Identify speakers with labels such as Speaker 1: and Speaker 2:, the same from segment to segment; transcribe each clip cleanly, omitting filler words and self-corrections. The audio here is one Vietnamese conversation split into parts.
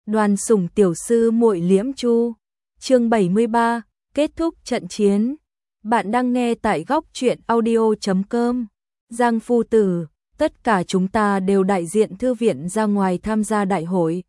Speaker 1: Đoàn Sủng tiểu sư muội Liễm Chu. Chương 73, kết thúc trận chiến. Bạn đang nghe tại góc truyện audio.com. Giang phu tử, tất cả chúng ta đều đại diện thư viện ra ngoài tham gia đại hội.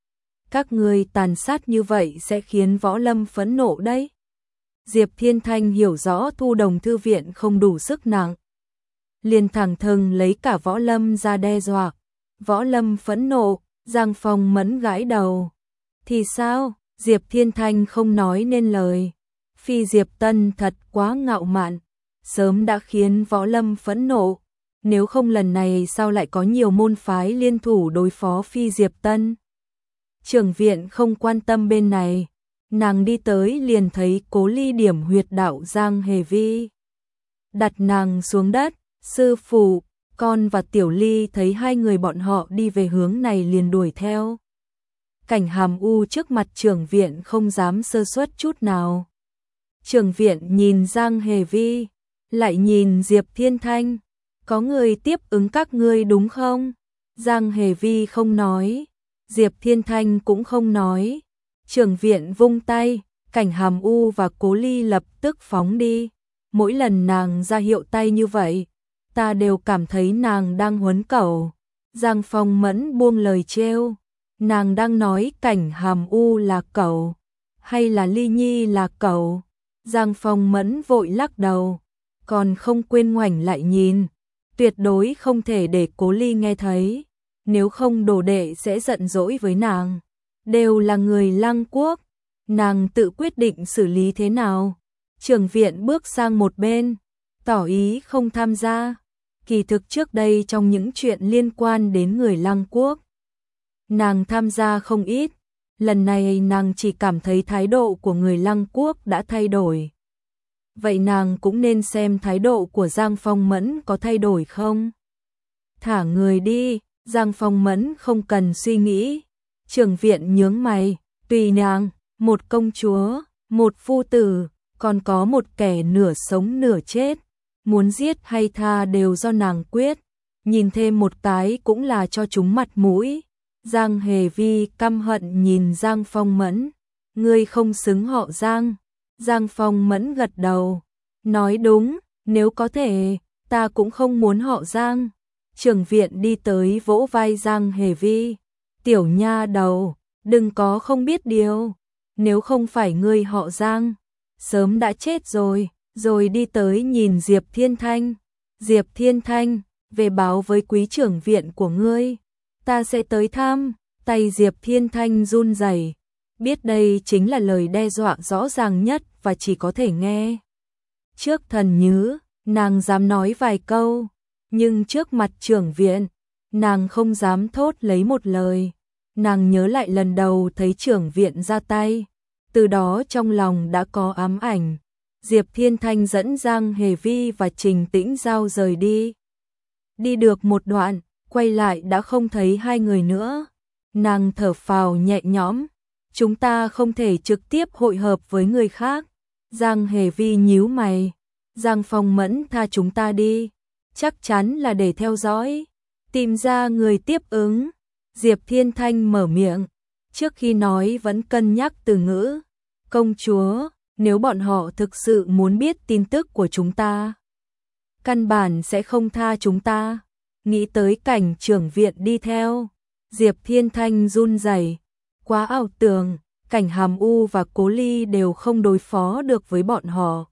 Speaker 1: Các ngươi tàn sát như vậy sẽ khiến Võ Lâm phẫn nộ đấy. Diệp Thiên Thanh hiểu rõ Thu Đồng thư viện không đủ sức nặng, liền thẳng thừng lấy cả Võ Lâm ra đe dọa. Võ Lâm phẫn nộ, Giang Phong Mẫn gãi đầu. Thì sao? Diệp Thiên Thanh không nói nên lời. Phi Diệp Tân thật quá ngạo mạn, sớm đã khiến Võ Lâm phẫn nộ. Nếu không lần này sao lại có nhiều môn phái liên thủ đối phó Phi Diệp Tân? Trưởng viện không quan tâm bên này, nàng đi tới liền thấy Cố Ly điểm huyệt đạo Giang Hề Vi. Đặt nàng xuống đất, sư phụ, con và Tiểu Ly thấy hai người bọn họ đi về hướng này liền đuổi theo. Cảnh Hàm U trước mặt trưởng viện không dám sơ suất chút nào. Trưởng viện nhìn Giang Hề Vi, lại nhìn Diệp Thiên Thanh. Có người tiếp ứng các ngươi đúng không? Giang Hề Vi không nói, Diệp Thiên Thanh cũng không nói. Trưởng viện vung tay, Cảnh Hàm U và Cố Ly lập tức phóng đi. Mỗi lần nàng ra hiệu tay như vậy, ta đều cảm thấy nàng đang huấn cẩu. Giang Phong Mẫn buông lời trêu. Nàng đang nói Cảnh Hàm U là cẩu, hay là Ly Nhi là cẩu? Giang Phong Mẫn vội lắc đầu, còn không quên ngoảnh lại nhìn. Tuyệt đối không thể để Cố Ly nghe thấy, nếu không đồ đệ sẽ giận dỗi với nàng. Đều là người Lăng Quốc, nàng tự quyết định xử lý thế nào. Trưởng viện bước sang một bên, tỏ ý không tham gia. Kỳ thực trước đây trong những chuyện liên quan đến người Lăng Quốc, nàng tham gia không ít. Lần này nàng chỉ cảm thấy thái độ của người Lăng Quốc đã thay đổi. Vậy nàng cũng nên xem thái độ của Giang Phong Mẫn có thay đổi không. Thả người đi, Giang Phong Mẫn không cần suy nghĩ. Trưởng viện nhướng mày, tùy nàng, một công chúa, một phu tử, còn có một kẻ nửa sống nửa chết. Muốn giết hay tha đều do nàng quyết. Nhìn thêm một cái cũng là cho chúng mặt mũi. Giang Hề Vi căm hận nhìn Giang Phong Mẫn. Ngươi không xứng họ Giang. Giang Phong Mẫn gật đầu. Nói đúng, nếu có thể, ta cũng không muốn họ Giang. Trưởng viện đi tới vỗ vai Giang Hề Vi. Tiểu nha đầu, đừng có không biết điều. Nếu không phải ngươi họ Giang, sớm đã chết rồi. Rồi đi tới nhìn Diệp Thiên Thanh. Diệp Thiên Thanh, về báo với quý trưởng viện của ngươi. Ta sẽ tới thăm. Tay Diệp Thiên Thanh run rẩy, biết đây chính là lời đe dọa rõ ràng nhất và chỉ có thể nghe. Trước Thần Nhứ, nàng dám nói vài câu, nhưng trước mặt trưởng viện, nàng không dám thốt lấy một lời. Nàng nhớ lại lần đầu thấy trưởng viện ra tay, từ đó trong lòng đã có ám ảnh. Diệp Thiên Thanh dẫn Giang Hề Vi và Trình Tĩnh Giao rời đi. Đi được một đoạn, quay lại đã không thấy hai người nữa. Nàng thở phào nhẹ nhõm. Chúng ta không thể trực tiếp hội hợp với người khác. Giang Hề Vi nhíu mày. Giang Phong Mẫn tha chúng ta đi. Chắc chắn là để theo dõi, tìm ra người tiếp ứng. Diệp Thiên Thanh mở miệng. Trước khi nói vẫn cân nhắc từ ngữ. Công chúa, nếu bọn họ thực sự muốn biết tin tức của chúng ta, căn bản sẽ không tha chúng ta. Nghĩ tới cảnh trưởng viện đi theo, Diệp Thiên Thanh run rẩy. Quá ảo tưởng, Cảnh Hàm U và Cố Ly đều không đối phó được với bọn họ.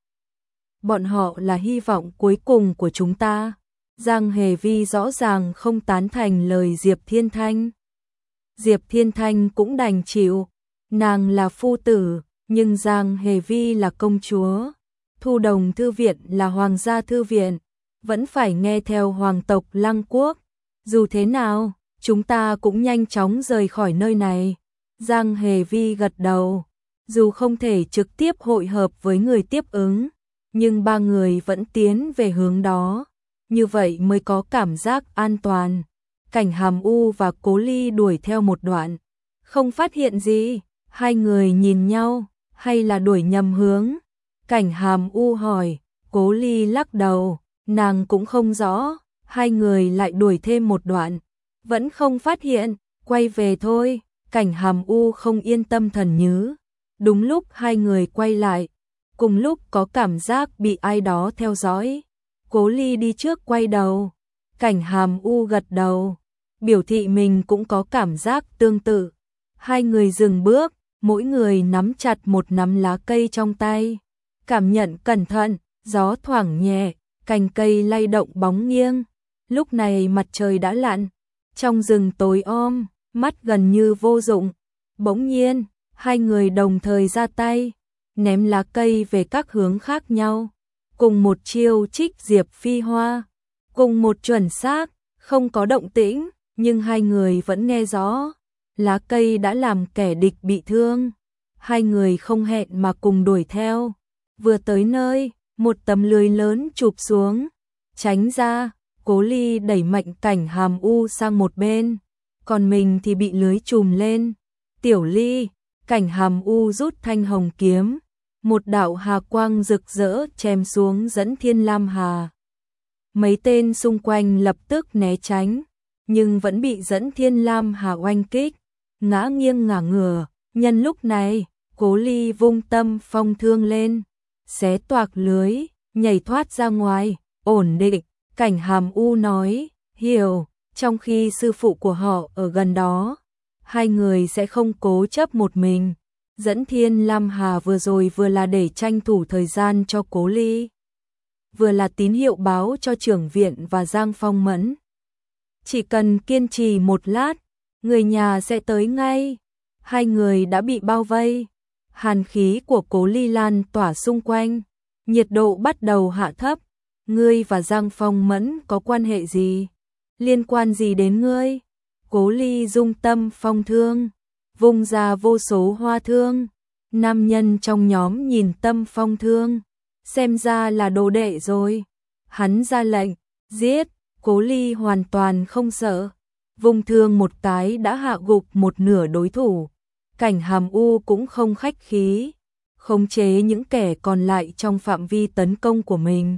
Speaker 1: Bọn họ là hy vọng cuối cùng của chúng ta. Giang Hề Vi rõ ràng không tán thành lời Diệp Thiên Thanh. Diệp Thiên Thanh cũng đành chịu. Nàng là phu tử, nhưng Giang Hề Vi là công chúa. Thu Đồng thư viện là hoàng gia thư viện, vẫn phải nghe theo hoàng tộc Lăng Quốc. Dù thế nào, chúng ta cũng nhanh chóng rời khỏi nơi này. Giang Hề Vi gật đầu. Dù không thể trực tiếp hội hợp với người tiếp ứng, nhưng ba người vẫn tiến về hướng đó. Như vậy mới có cảm giác an toàn. Cảnh Hàm U và Cố Ly đuổi theo một đoạn, không phát hiện gì. Hai người nhìn nhau, hay là đuổi nhầm hướng? Cảnh Hàm U hỏi. Cố Ly lắc đầu, nàng cũng không rõ. Hai người lại đuổi thêm một đoạn, vẫn không phát hiện. Quay về thôi. Cảnh Hàm U không yên tâm thần nhứ. Đúng lúc hai người quay lại, cùng lúc có cảm giác bị ai đó theo dõi. Cố Ly đi trước quay đầu, Cảnh Hàm U gật đầu, biểu thị mình cũng có cảm giác tương tự. Hai người dừng bước, mỗi người nắm chặt một nắm lá cây trong tay, cảm nhận cẩn thận, gió thoảng nhẹ, cành cây lay động bóng nghiêng. Lúc này mặt trời đã lặn, trong rừng tối om, mắt gần như vô dụng. Bỗng nhiên, hai người đồng thời ra tay, ném lá cây về các hướng khác nhau, cùng một chiêu trích diệp phi hoa, cùng một chuẩn xác, không có động tĩnh, nhưng hai người vẫn nghe rõ. Lá cây đã làm kẻ địch bị thương. Hai người không hẹn mà cùng đuổi theo. Vừa tới nơi, một tấm lưới lớn chụp xuống. Tránh ra, Cố Ly đẩy mạnh Cảnh Hàm U sang một bên, còn mình thì bị lưới trùm lên. Tiểu Ly, Cảnh Hàm U rút thanh hồng kiếm, một đạo hà quang rực rỡ chém xuống Dẫn Thiên Lam Hà. Mấy tên xung quanh lập tức né tránh, nhưng vẫn bị Dẫn Thiên Lam Hà oanh kích, ngã nghiêng ngả ngửa. Nhân lúc này, Cố Ly vung Tâm Phong thương lên, xé toạc lưới, nhảy thoát ra ngoài, ổn định. Cảnh Hàm U nói, hiểu, trong khi sư phụ của họ ở gần đó, hai người sẽ không cố chấp một mình. Dẫn Thiên Lam Hà vừa rồi vừa là để tranh thủ thời gian cho Cố Ly, vừa là tín hiệu báo cho trưởng viện và Giang Phong Mẫn. Chỉ cần kiên trì một lát, người nhà sẽ tới ngay. Hai người đã bị bao vây, hàn khí của Cố Ly lan tỏa xung quanh, nhiệt độ bắt đầu hạ thấp. Ngươi và Giang Phong Mẫn có quan hệ gì? Liên quan gì đến ngươi? Cố Ly dung Tâm Phong thương, vung ra vô số hoa thương. Nam nhân trong nhóm nhìn Tâm Phong thương, xem ra là đồ đệ rồi. Hắn ra lệnh, giết. Cố Ly hoàn toàn không sợ, vung thương một cái đã hạ gục một nửa đối thủ. Cảnh Hàm U cũng không khách khí, khống chế những kẻ còn lại trong phạm vi tấn công của mình.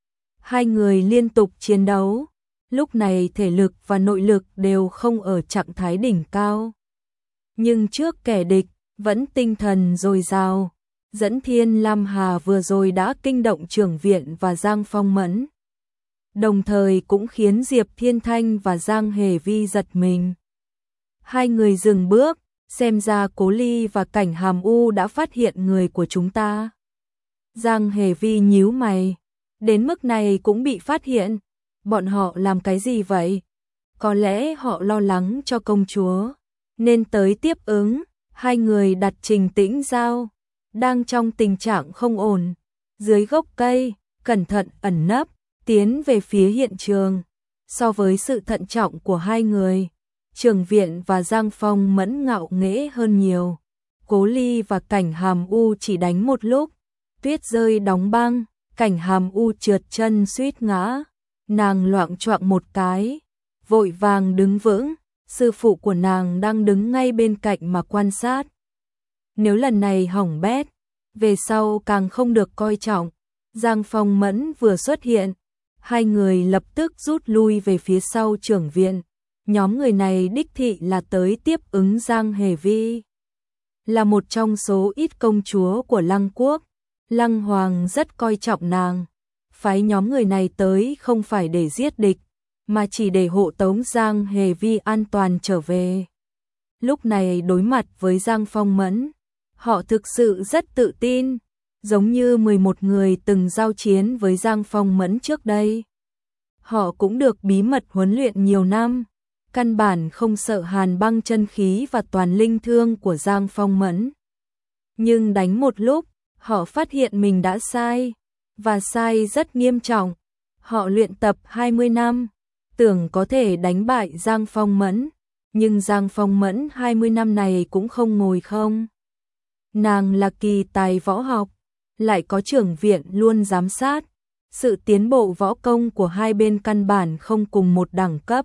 Speaker 1: Hai người liên tục chiến đấu, lúc này thể lực và nội lực đều không ở trạng thái đỉnh cao. Nhưng trước kẻ địch, vẫn tinh thần dồi dào. Dẫn Thiên Lam Hà vừa rồi đã kinh động trưởng viện và Giang Phong Mẫn, đồng thời cũng khiến Diệp Thiên Thanh và Giang Hề Vi giật mình. Hai người dừng bước, xem ra Cố Ly và Cảnh Hàm U đã phát hiện người của chúng ta. Giang Hề Vi nhíu mày, đến mức này cũng bị phát hiện, bọn họ làm cái gì vậy? Có lẽ họ lo lắng cho công chúa, nên tới tiếp ứng. Hai người đặt Trình Tĩnh Giao, đang trong tình trạng không ổn, dưới gốc cây, cẩn thận ẩn nấp, tiến về phía hiện trường. So với sự thận trọng của hai người, trưởng viện và Giang Phong Mẫn ngạo nghễ hơn nhiều. Cố Ly và Cảnh Hàm U chỉ đánh một lúc, tuyết rơi đóng băng, Cảnh Hàm U trượt chân suýt ngã, nàng loạng choạng một cái, vội vàng đứng vững. Sư phụ của nàng đang đứng ngay bên cạnh mà quan sát. Nếu lần này hỏng bét, về sau càng không được coi trọng. Giang Phong Mẫn vừa xuất hiện, hai người lập tức rút lui về phía sau trưởng viện. Nhóm người này đích thị là tới tiếp ứng Giang Hề Vi, là một trong số ít công chúa của Lăng Quốc. Lăng Hoàng rất coi trọng nàng, phái nhóm người này tới không phải để giết địch, mà chỉ để hộ tống Giang Hề Vi an toàn trở về. Lúc này đối mặt với Giang Phong Mẫn, họ thực sự rất tự tin, giống như 11 người từng giao chiến với Giang Phong Mẫn trước đây. Họ cũng được bí mật huấn luyện nhiều năm, căn bản không sợ hàn băng chân khí và toàn linh thương của Giang Phong Mẫn. Nhưng đánh một lúc, họ phát hiện mình đã sai, và sai rất nghiêm trọng. Họ luyện tập 20 năm, tưởng có thể đánh bại Giang Phong Mẫn, nhưng Giang Phong Mẫn 20 năm này cũng không ngồi không. Nàng là kỳ tài võ học, lại có trưởng viện luôn giám sát, sự tiến bộ võ công của hai bên căn bản không cùng một đẳng cấp.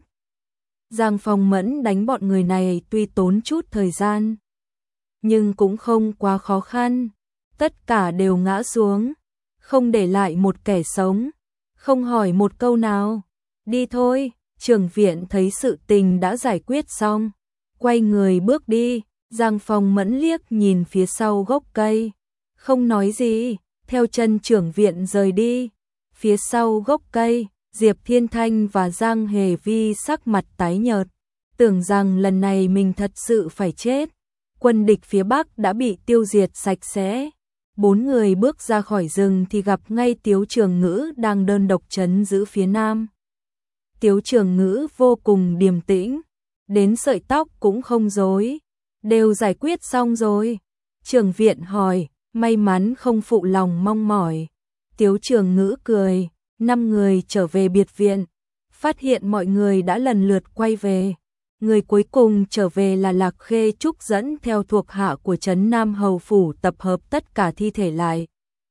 Speaker 1: Giang Phong Mẫn đánh bọn người này tuy tốn chút thời gian, nhưng cũng không quá khó khăn, tất cả đều ngã xuống, không để lại một kẻ sống, không hỏi một câu nào. Đi thôi. Trưởng viện thấy sự tình đã giải quyết xong, quay người bước đi. Giang Phong Mẫn liếc nhìn phía sau gốc cây, không nói gì, theo chân trưởng viện rời đi. Phía sau gốc cây, Diệp Thiên Thanh và Giang Hề Vi sắc mặt tái nhợt, tưởng rằng lần này mình thật sự phải chết. Quân địch phía Bắc đã bị tiêu diệt sạch sẽ. 4 người bước ra khỏi rừng thì gặp ngay Tiếu Trường Ngữ đang đơn độc trấn giữ phía Nam. Tiếu Trường Ngữ vô cùng điềm tĩnh, đến sợi tóc cũng không rối, đều giải quyết xong rồi. Trưởng viện hỏi, may mắn không phụ lòng mong mỏi. Tiếu Trường Ngữ cười, 5 người trở về biệt viện, phát hiện mọi người đã lần lượt quay về. Người cuối cùng trở về là Lạc Khê Trúc dẫn theo thuộc hạ của trấn Nam Hầu Phủ tập hợp tất cả thi thể lại.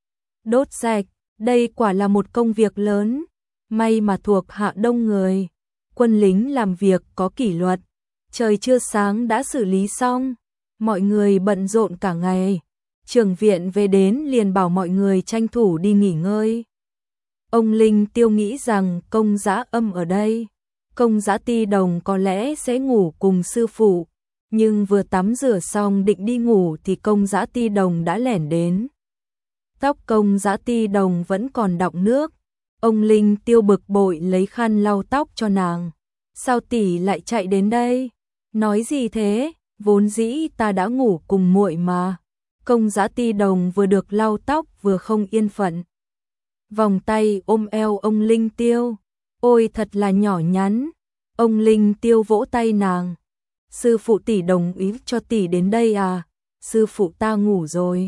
Speaker 1: Đốt sạch, đây quả là một công việc lớn, may mà thuộc hạ đông người. Quân lính làm việc có kỷ luật, trời chưa sáng đã xử lý xong, mọi người bận rộn cả ngày. Trưởng viện về đến liền bảo mọi người tranh thủ đi nghỉ ngơi. Ông Linh Tiêu nghĩ rằng Công Dã Âm ở đây, Công Dã Ti Đồng có lẽ sẽ ngủ cùng sư phụ, nhưng vừa tắm rửa xong định đi ngủ thì Công Dã Ti Đồng đã lẻn đến. Tóc Công Dã Ti Đồng vẫn còn đọng nước, ông Linh Tiêu bực bội lấy khăn lau tóc cho nàng. Sao tỷ lại chạy đến đây? Nói gì thế? Vốn dĩ ta đã ngủ cùng muội mà. Công Dã Ti Đồng vừa được lau tóc vừa không yên phận, vòng tay ôm eo ông Linh Tiêu. Ôi thật là nhỏ nhắn. Ông Linh Tiêu vỗ tay nàng. Sư phụ tỷ đồng ý cho tỷ đến đây à? Sư phụ ta ngủ rồi,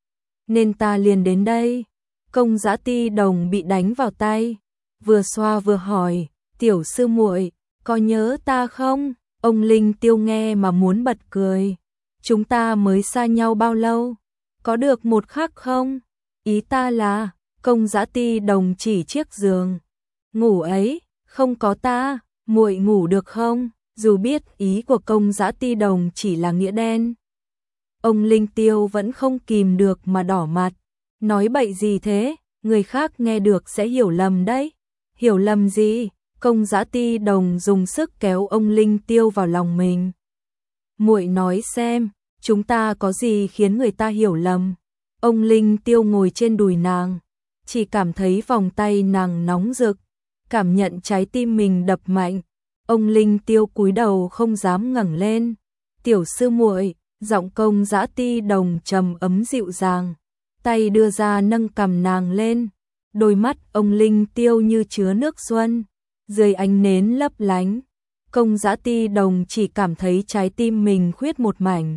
Speaker 1: nên ta liền đến đây. Công Dã Ti Đồng bị đánh vào tay, vừa xoa vừa hỏi, tiểu sư muội, có nhớ ta không? Ông Linh Tiêu nghe mà muốn bật cười. Chúng ta mới xa nhau bao lâu? Có được một khắc không? Ý ta là, Công Dã Ti Đồng chỉ chiếc giường ngủ ấy, không có ta, muội ngủ được không? Dù biết ý của Công Dã Ti Đồng chỉ là nghĩa đen, ông Linh Tiêu vẫn không kìm được mà đỏ mặt. Nói bậy gì thế? Người khác nghe được sẽ hiểu lầm đấy. Hiểu lầm gì? Công Dã Ti Đồng dùng sức kéo ông Linh Tiêu vào lòng mình. Muội nói xem, chúng ta có gì khiến người ta hiểu lầm? Ông Linh Tiêu ngồi trên đùi nàng, chỉ cảm thấy vòng tay nàng nóng rực, cảm nhận trái tim mình đập mạnh. Ông Linh Tiêu cúi đầu không dám ngẩng lên. Tiểu sư muội, giọng Công Dã Ti Đồng trầm ấm dịu dàng, tay đưa ra nâng cằm nàng lên. Đôi mắt ông Linh Tiêu như chứa nước xuân, dưới ánh nến lấp lánh. Công Dã Ti Đồng chỉ cảm thấy trái tim mình khuyết một mảnh,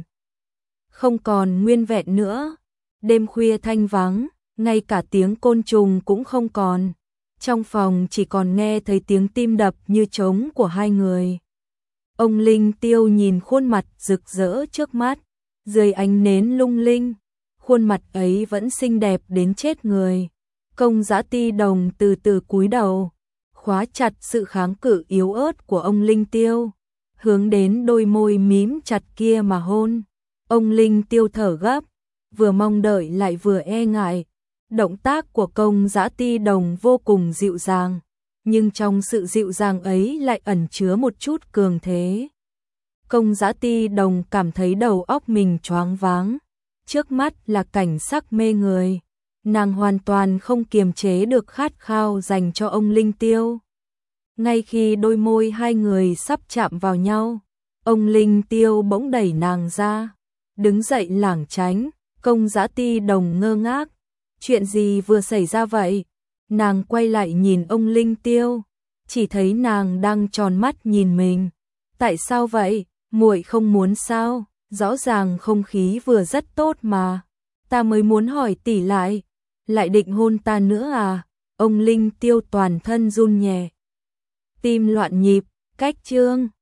Speaker 1: không còn nguyên vẹn nữa. Đêm khuya thanh vắng, ngay cả tiếng côn trùng cũng không còn. Trong phòng chỉ còn nghe thấy tiếng tim đập như trống của hai người. Ông Linh Tiêu nhìn khuôn mặt rực rỡ trước mắt, dưới ánh nến lung linh, khuôn mặt ấy vẫn xinh đẹp đến chết người. Công Dã Ti Đồng từ từ cúi đầu, khóa chặt sự kháng cự yếu ớt của ông Linh Tiêu, hướng đến đôi môi mím chặt kia mà hôn. Ông Linh Tiêu thở gấp, vừa mong đợi lại vừa e ngại. Động tác của Công Dã Ti Đồng vô cùng dịu dàng, nhưng trong sự dịu dàng ấy lại ẩn chứa một chút cường thế. Công Dã Ti Đồng cảm thấy đầu óc mình choáng váng, trước mắt là cảnh sắc mê người, nàng hoàn toàn không kiềm chế được khát khao dành cho ông Linh Tiêu. Ngay khi đôi môi hai người sắp chạm vào nhau, ông Linh Tiêu bỗng đẩy nàng ra, đứng dậy lảng tránh. Công Dã Ti Đồng ngơ ngác, chuyện gì vừa xảy ra vậy? Nàng quay lại nhìn ông Linh Tiêu, chỉ thấy nàng đang tròn mắt nhìn mình. Tại sao vậy? Muội không muốn sao? Rõ ràng không khí vừa rất tốt mà. Ta mới muốn hỏi tỷ lại định hôn ta nữa à? Ông Linh Tiêu toàn thân run nhẹ, tim loạn nhịp. Cách chương